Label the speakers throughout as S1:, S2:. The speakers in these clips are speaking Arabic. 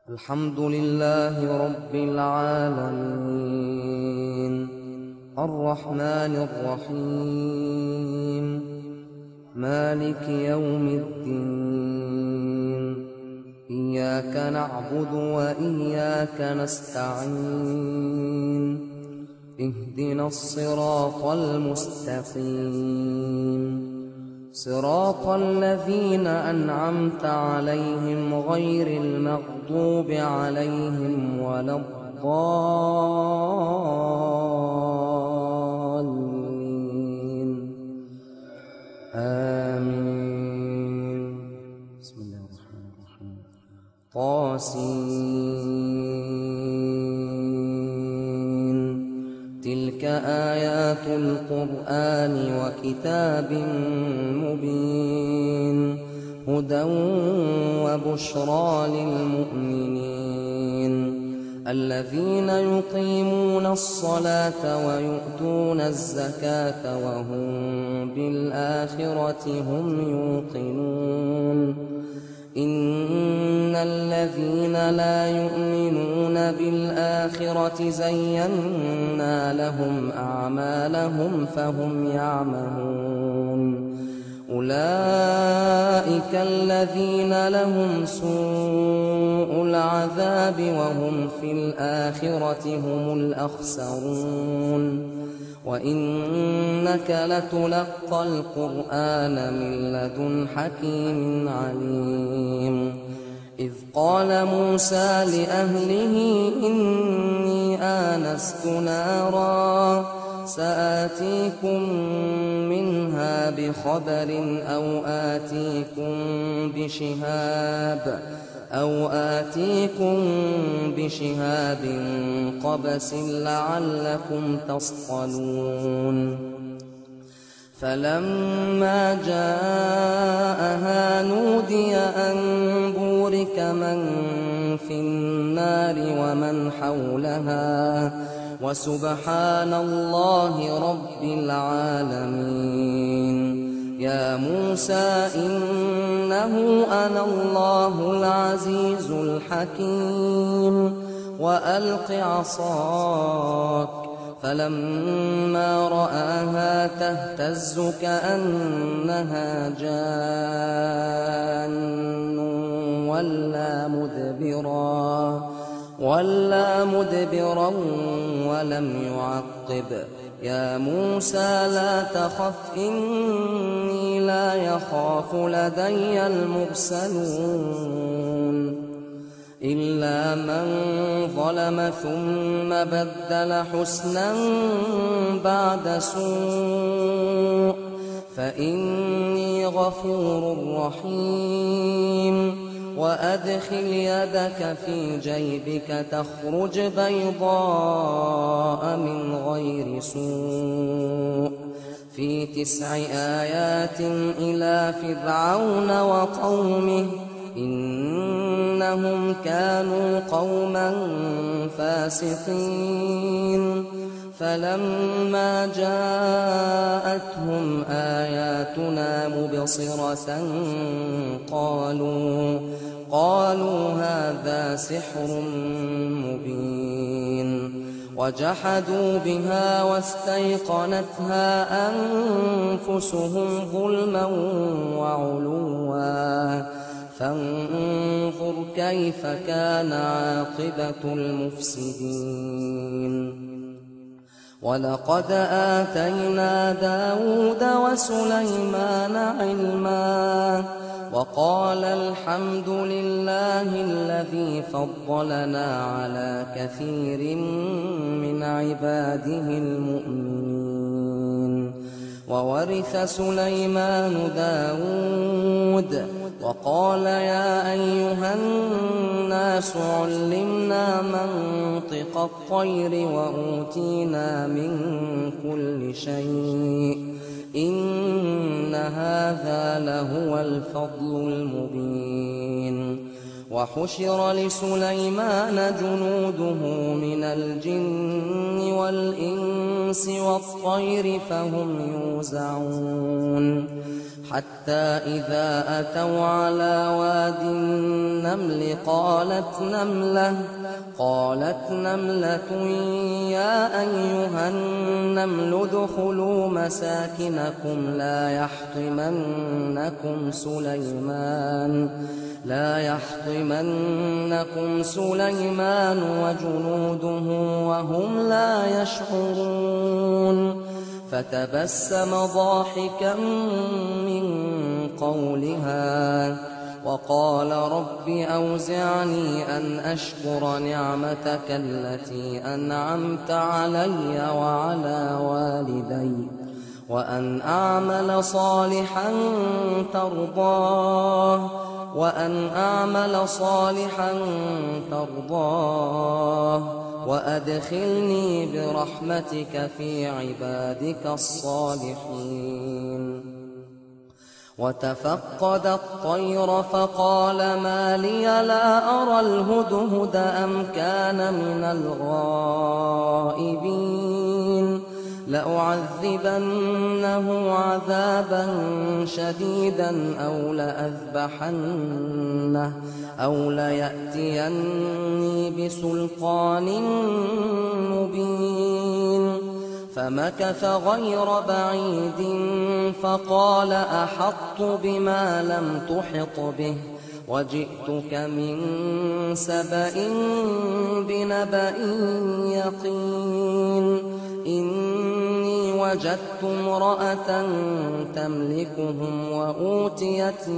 S1: الحمد لله رب العالمين الرحمن الرحيم مالك يوم الدين إياك نعبد وإياك نستعين اهدنا الصراط المستقيم صراط الذين أنعمت عليهم غير المغضوب عليهم ولا الضالين آمين. بسم الله الرحمن الرحيم. طاسين تلك آيات القرآن وكتاب مبين هدى وبشرى للمؤمنين الذين يقيمون الصلاة ويؤتون الزكاة وهم بالآخرة هم يوقنون إن الذين لا يؤمنون بالآخرة زينا لهم أعمالهم فهم يعمهون أولئك الذين لهم سوء العذاب وهم في الآخرة هم الأخسرون وإنك لتلقى القرآن من لدن حكيم عليم إذ قال موسى لأهله إني آنست نارا سآتيكم منها بخبر أو آتيكم بشهاب قبس لعلكم تصطلون فلما جاءها نودي أن بورك من في النار ومن حولها وسبحان الله رب العالمين. يا موسى إنه أنا الله العزيز الحكيم وألق عصاك فلما رآها تهتز كأنها جان ولا مدبرا ولم يعقب. يا موسى لا تخف إني لا يخاف لدي المرسلون إلا من ظلم ثم بدل حسنا بعد سوء فإني غفور رحيم. وأدخل يدك في جيبك تخرج بيضاء من غير سوء في 9 آيات إلى فرعون وقومه إنهم كانوا قوما فاسقين. فلما جاءتهم آياتنا مبصرة قالوا هذا سحر مبين وجحدوا بها واستيقنتها أنفسهم ظلما وعلوا فانظر كيف كان عاقبة المفسدين. ولقد آتينا داود وسليمان علما وقال الحمد لله الذي فضلنا على كثير من عباده المؤمنين. وورث سليمان داود وقال يا أيها الناس علمنا منطق الطير وأوتينا من كل شيء إن هذا لهو الفضل المبين. وحشر لسليمان جنوده من الجن والإنس والطير فهم يوزعون حتى إذا أتوا على واد النمل قالت نملة يا أيها النمل ادخلوا مساكنكم لا يحطمنكم سليمان وجنوده وهم لا يشعرون فتبسم ضاحكا من قولها وقال رب أوزعني أن أشكر نعمتك التي أنعمت علي وعلى والدي وأن أعمل صالحا ترضاه وأدخلني برحمتك في عبادك الصالحين. وتفقد الطير فقال ما لي لا أرى الهدهد أم كان من الغائبين لأعذبنه عذابا شديدا أو ليأتيني بسلطان مبين. فمكث غير بعيد فقال أحطت بما لم تحط به وجئتك من سبأ بنبأ يقين إني وجدت امرأة تملكهم وأوتيت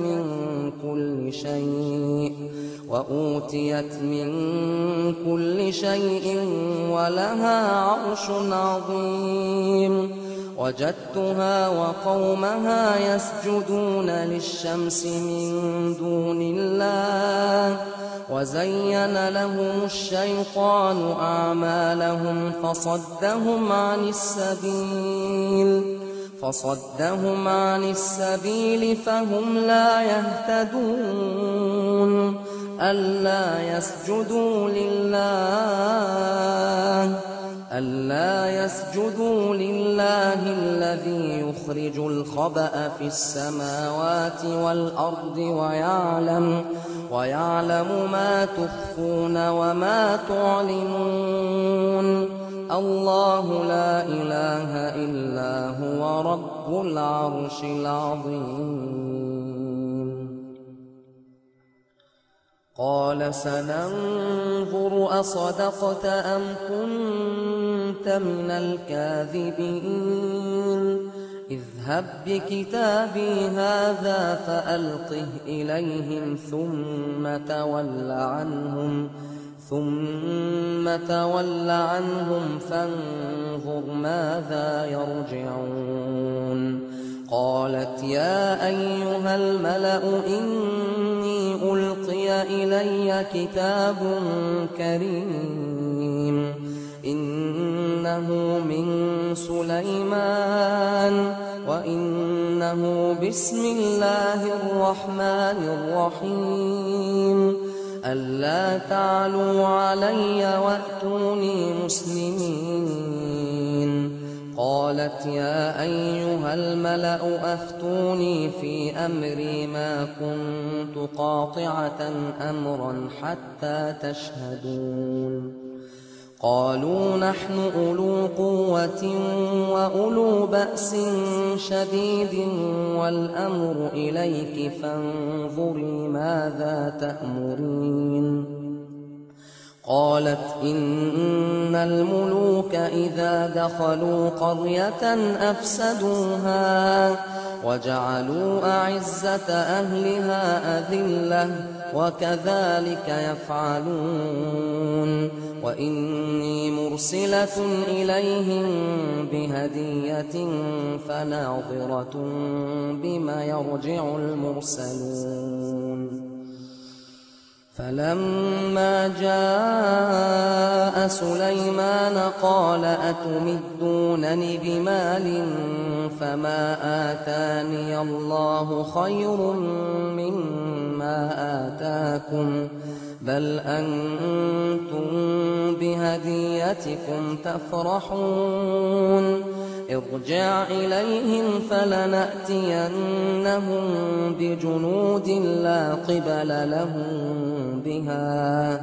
S1: من كل شيء ولها عرش عظيم. وجدتها وقومها يسجدون للشمس من دون الله وزين لهم الشيطان أعمالهم فصدهم عن السبيل فهم لا يهتدون. ألا يسجدوا لله الذي يخرج الخبأ في السماوات والأرض ويعلم ما تخفون وما تعلنون. الله لا إله إلا هو رب العرش العظيم. قال سننظر أصدقت أم كنت من الكاذبين اذهب بكتابي هذا فألقه إليهم ثم تول عنهم فانظر ماذا يرجعون. قالت يا أيها الملأ إني ألقي إلي كتاب كريم إنه من سليمان وإنه بسم الله الرحمن الرحيم ألا تعلوا علي وأتوني مسلمين. قالت يا أيها الملأ أفتوني في أمري ما كنت قاطعة أمرا حتى تشهدون. قالوا نحن أولو قوة وأولو بأس شديد والأمر إليك فانظري ماذا تأمرين. قالت إن الملوك إذا دخلوا قرية أفسدوها وجعلوا أعزة أهلها أذلة وكذلك يفعلون. وإني مرسلة إليهم بهدية فناظرة بما يرجع المرسلون. فلما جاء سليمان قال أتمدونني بمال فما آتاني الله خير مما آتاكم بل أنتم بهديتكم تفرحون. ارجع إليهم فلنأتينهم بجنود لا قبل لهم بها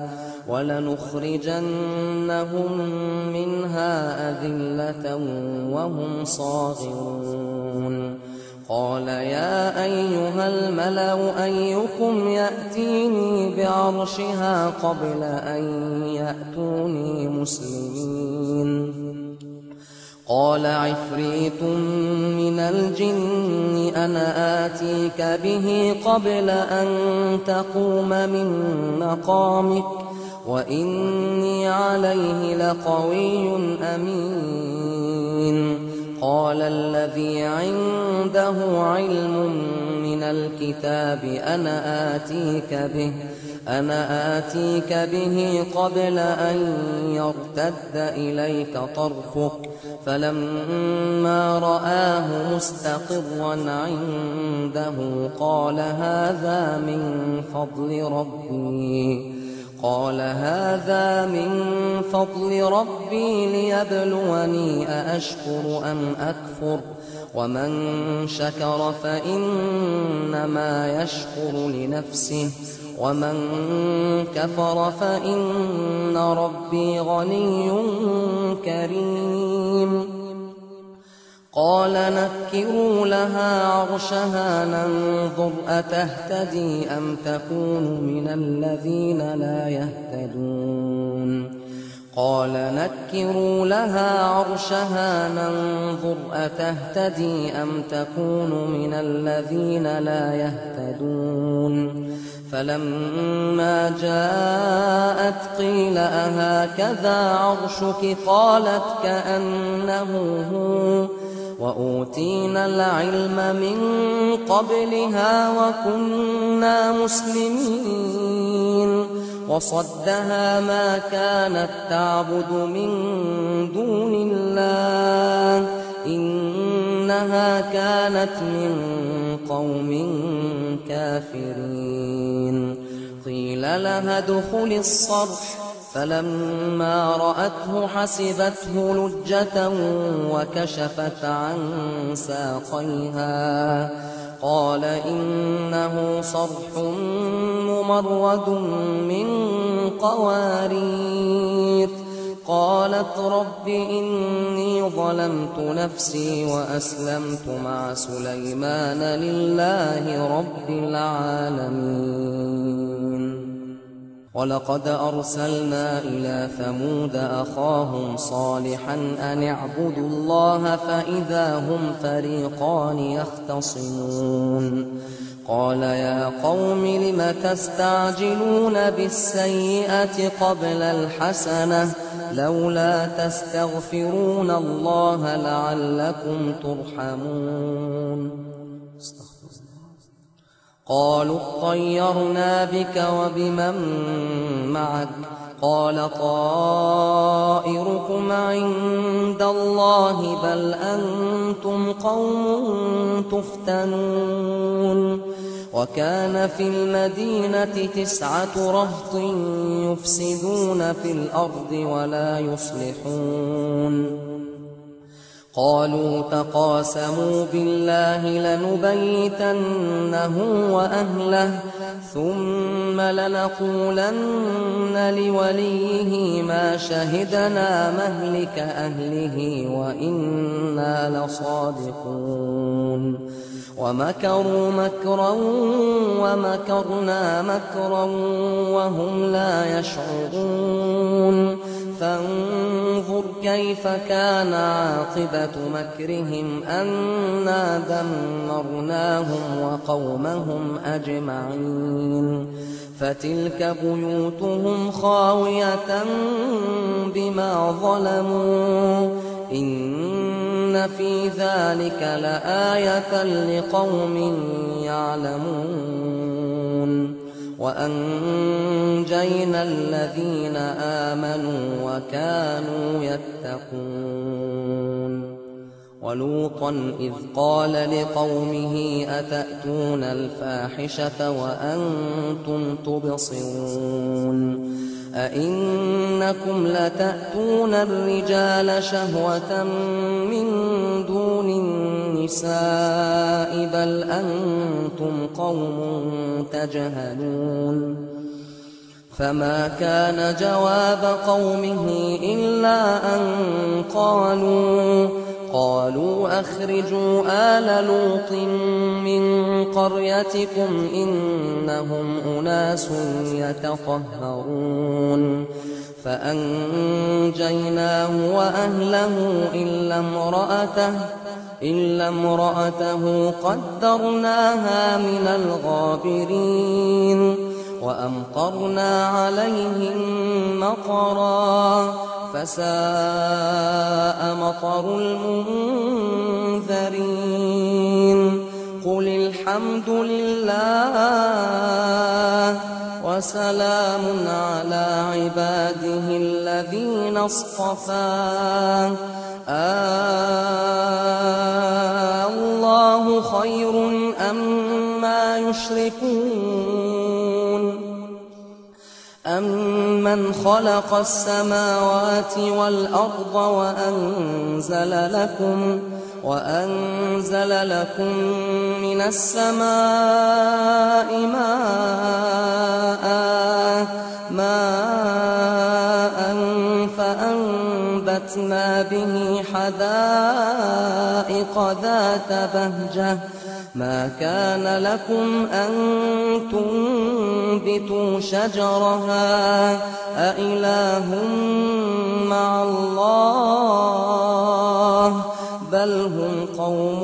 S1: ولنخرجنهم منها أذلة وهم صاغرون قال يا أيها الملأ أيكم يأتيني بعرشها قبل أن يأتوني مسلمين قال عفريت من الجن أنا آتيك به قبل أن تقوم من مقامك وإني عليه لقوي أمين قال الذي عنده علم من الكتاب أنا آتيك به قبل أن يرتد إليك طرفك فلما رآه مستقرا عنده قال هذا من فضل ربي ليبلوني أأشكر أم أكفر ومن شكر فإنما يشكر لنفسه ومن كفر فإن ربي غني كريم قال نكروا لها عرشها ننظر أتهتدي أم تكون من الذين لا يهتدون قال نكروا لها عرشها ننظر أتهتدي أم تكون من الذين لا يهتدون فلما جاءت قيل أهكذا عرشك قالت كأنه هو وأوتينا العلم من قبلها وكنا مسلمين وصدها ما كانت تعبد من دون الله إنها كانت من قوم كافرين قيل لها ادخل الصرح فلما رأته حسبته لجة وكشفت عن ساقيها قال إنه صرح ممرد من قوارير قالت رب إني ظلمت نفسي وأسلمت مع سليمان لله رب العالمين ولقد أرسلنا إلى ثمود أخاهم صالحا أن اعبدوا الله فإذا هم فريقان يختصمون قال يا قوم لم تستعجلون بالسيئة قبل الحسنة لولا تستغفرون الله لعلكم ترحمون قالوا اطيرنا بك وبمن معك قال طائركم عند الله بل أنتم قوم تفتنون وكان في المدينة 9 رهط يفسدون في الأرض ولا يصلحون قالوا تقاسموا بالله لنبيتنه وأهله ثم لنقولن لوليه ما شهدنا مهلك أهله وإنا لصادقون ومكروا مكرا ومكرنا مكرا وهم لا يشعرون فانظر كيف كان عاقبة مكرهم أنا دمرناهم وقومهم أجمعين فتلك بيوتهم خاوية بما ظلموا إن في ذلك لآية لقوم يعلمون وأنجينا الذين آمنوا وكانوا يتقون ولوطا إذ قال لقومه أتأتون الفاحشة وأنتم تبصرون أئنكم أئنكم لتأتون الرجال شهوة من دون النساء بل أنتم قوم تجهلون فما كان جواب قومه إلا أن قالوا أخرجوا آل لوط من قريتكم إنهم أناس يتطهرون فأنجيناه وأهله إلا امرأته قدرناها من الغابرين وأمطرنا عليهم مطرا فساء مطر المنذرين قل الحمد لله وسلام على عباده الذين اصطفى الله خير أما يشركون أمن خلق السماوات والأرض وأنزل لكم من السماء ماء فأنبتنا به حدائق ذات بهجة ما كان لكم أن تنبتوا شجرها أإله مع الله بل هم قوم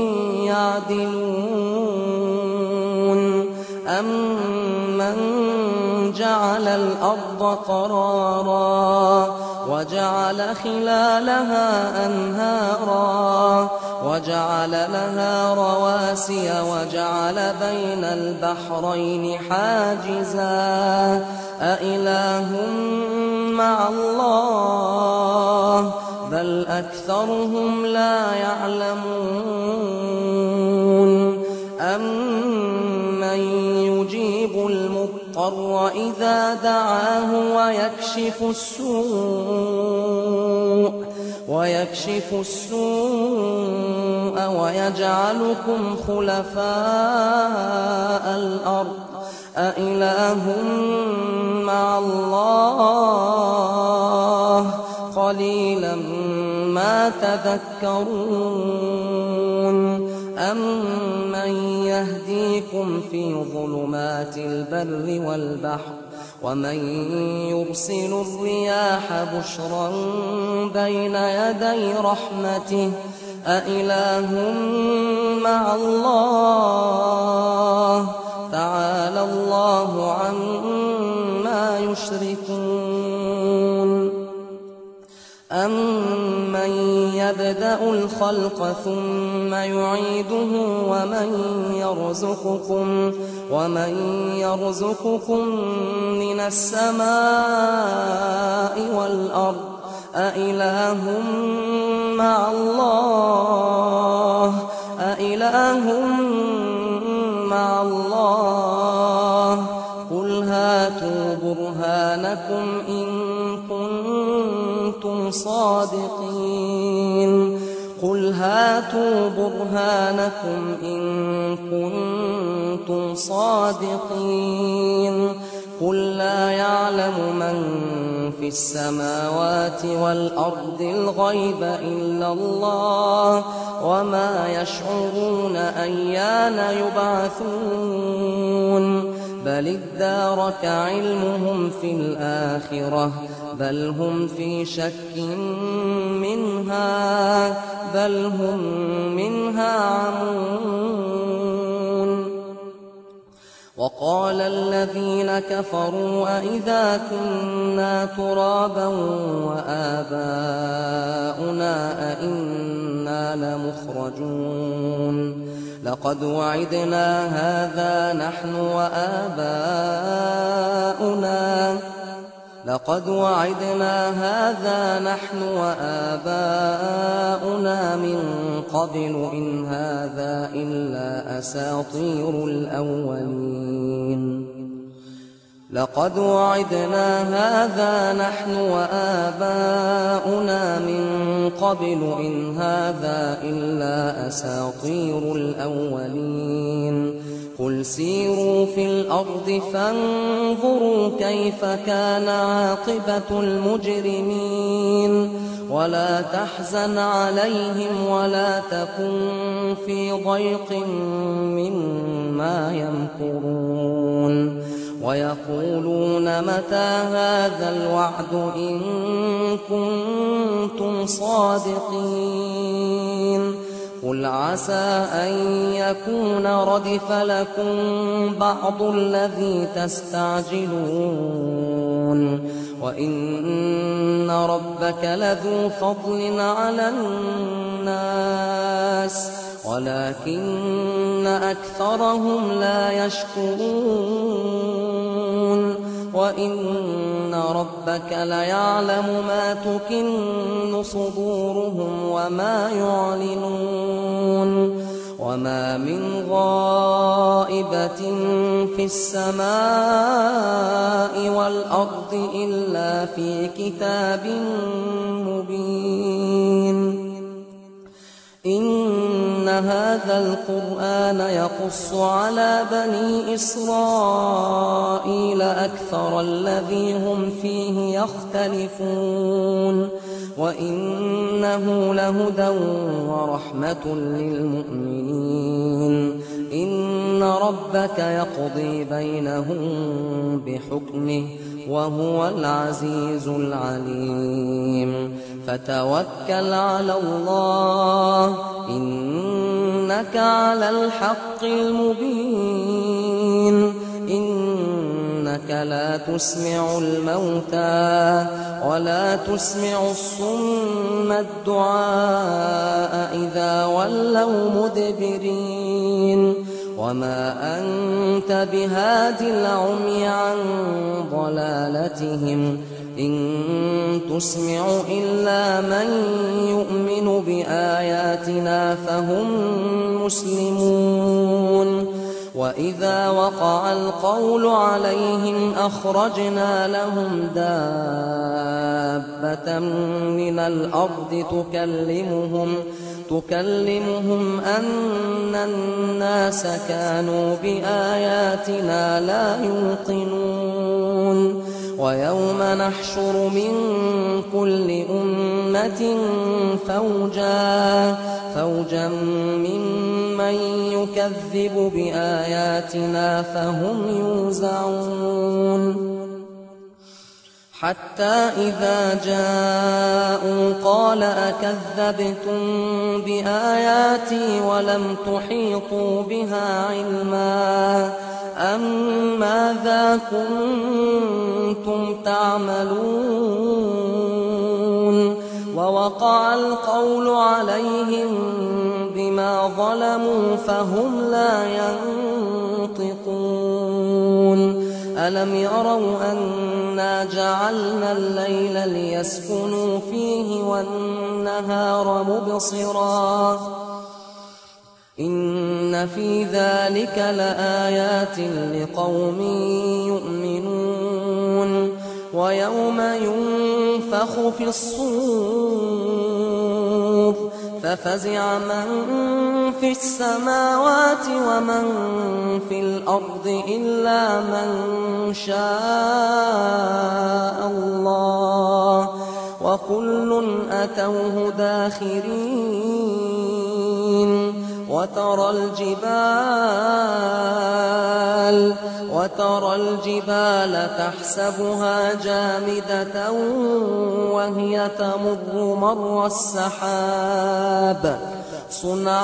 S1: يعدلون أمن جعل الأرض قرارا وجعل خلالها أنهارا وجعل لها رواسي وجعل بين البحرين حاجزا أإله مع الله بل أكثرهم لا يعلمون أمن يجيب المضطر إذا دعاه ويكشف السوء ويجعلكم خلفاء الأرض أإله مع الله قليلا ما تذكرون أمن يهديكم في ظلمات البر والبحر ومن يرسل الرياح بشرا بين يدي رحمته أإله مع الله تعالى الله عما يشركون أمن يبدأ الخلق ثم يعيده ومن يرزقكم من السماء والأرض أإله مع الله قل هاتوا برهانكم إن كنتم صادقين قل لا يعلم من في السماوات والأرض الغيب إلا الله وما يشعرون أيان يبعثون بل ادارك علمهم في الآخرة بل هم في شك منها بل هم منها عمون وقال الذين كفروا أئذا كنا ترابا وآباؤنا أئنا لمخرجون لقد وعدنا هذا نحن وآباؤنا من قبل إن هذا إلا أساطير الأولين لقد وعدنا هذا نحن وآباؤنا من قبل إن هذا إلا أساطير الأولين قل سيروا في الأرض فانظروا كيف كان عاقبة المجرمين ولا تحزن عليهم ولا تكن في ضيق مما يمكرون ويقولون متى هذا الوعد إن كنتم صادقين قل عسى أن يكون ردف لكم بعض الذي تستعجلون وإن ربك لذو فضل على الناس ولكن أكثرهم لا يشكرون وإن ربك ليعلم ما تكن صدورهم وما يعلنون وما من غائبة في السماء والأرض إلا في كتاب مبين إن هذا القرآن يقص على بني إسرائيل أكثر الذي هم فيه يختلفون وإنه لهدى ورحمة للمؤمنين إن ربك يقضي بينهم بحكمه وهو العزيز العليم فتوكل على الله إنك على الحق المبين إنك لا تسمع الموتى ولا تسمع الصم الدعاء إذا ولوا مدبرين وما أنت بهاد العمي عن ضلالتهم إن تسمع إلا من يؤمن بآياتنا فهم مسلمون وإذا وقع القول عليهم أخرجنا لهم دابة من الأرض تكلمهم أن الناس كانوا بآياتنا لا يوقنون ويوم نحشر من كل أمة فوجا ممن يكذب بآياتنا فهم يوزعون حتى إذا جاءوا قال أكذبتم بآياتي ولم تحيطوا بها علما أم ماذا كنتم تعملون ووقع القول عليهم بما ظلموا فهم لا ينطقون ألم يروا أنا جعلنا الليل ليسكنوا فيه والنهار مبصرا إن في ذلك لآيات لقوم يؤمنون ويوم ينفخ في الصور ففزع من في السماوات ومن في الأرض إلا من شاء الله وكل أتوه داخرين وترى الجبال تحسبها جامدة وهي تمر مر السحاب صنع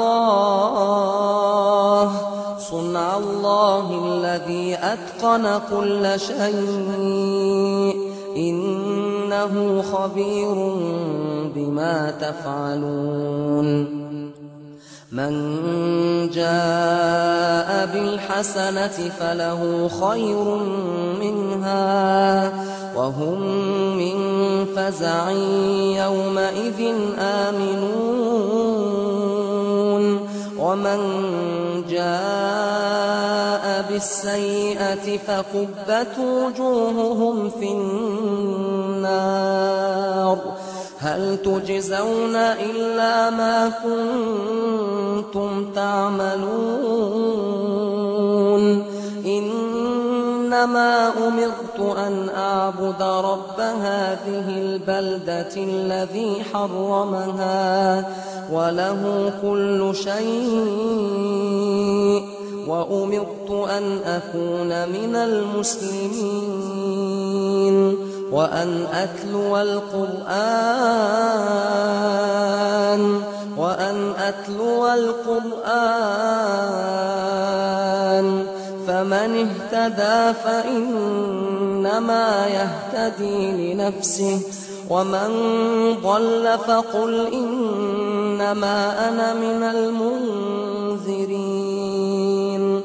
S1: الله الذي أتقن كل شيء إنه خبير بما تفعلون من جاء بالحسنة فله خير منها وهم من فزع يومئذ آمنون ومن جاء بالسيئة فكبت وجوههم في النار هل تجزون إلا ما كنتم تعملون إنما أمرت أن أعبد رب هذه البلدة الذي حرمها وله كل شيء وأمرت أن أكون من المسلمين وأن أتلو القرآن فمن اهتدى فإنما يهتدي لنفسه ومن ضل فقل إنما أنا من المنذرين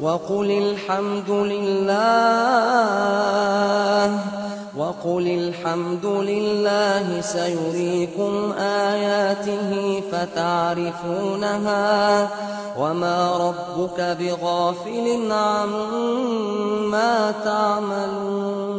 S1: وقل الحمد لله سيريكم آياته فتعرفونها وما ربك بغافل عما تعملون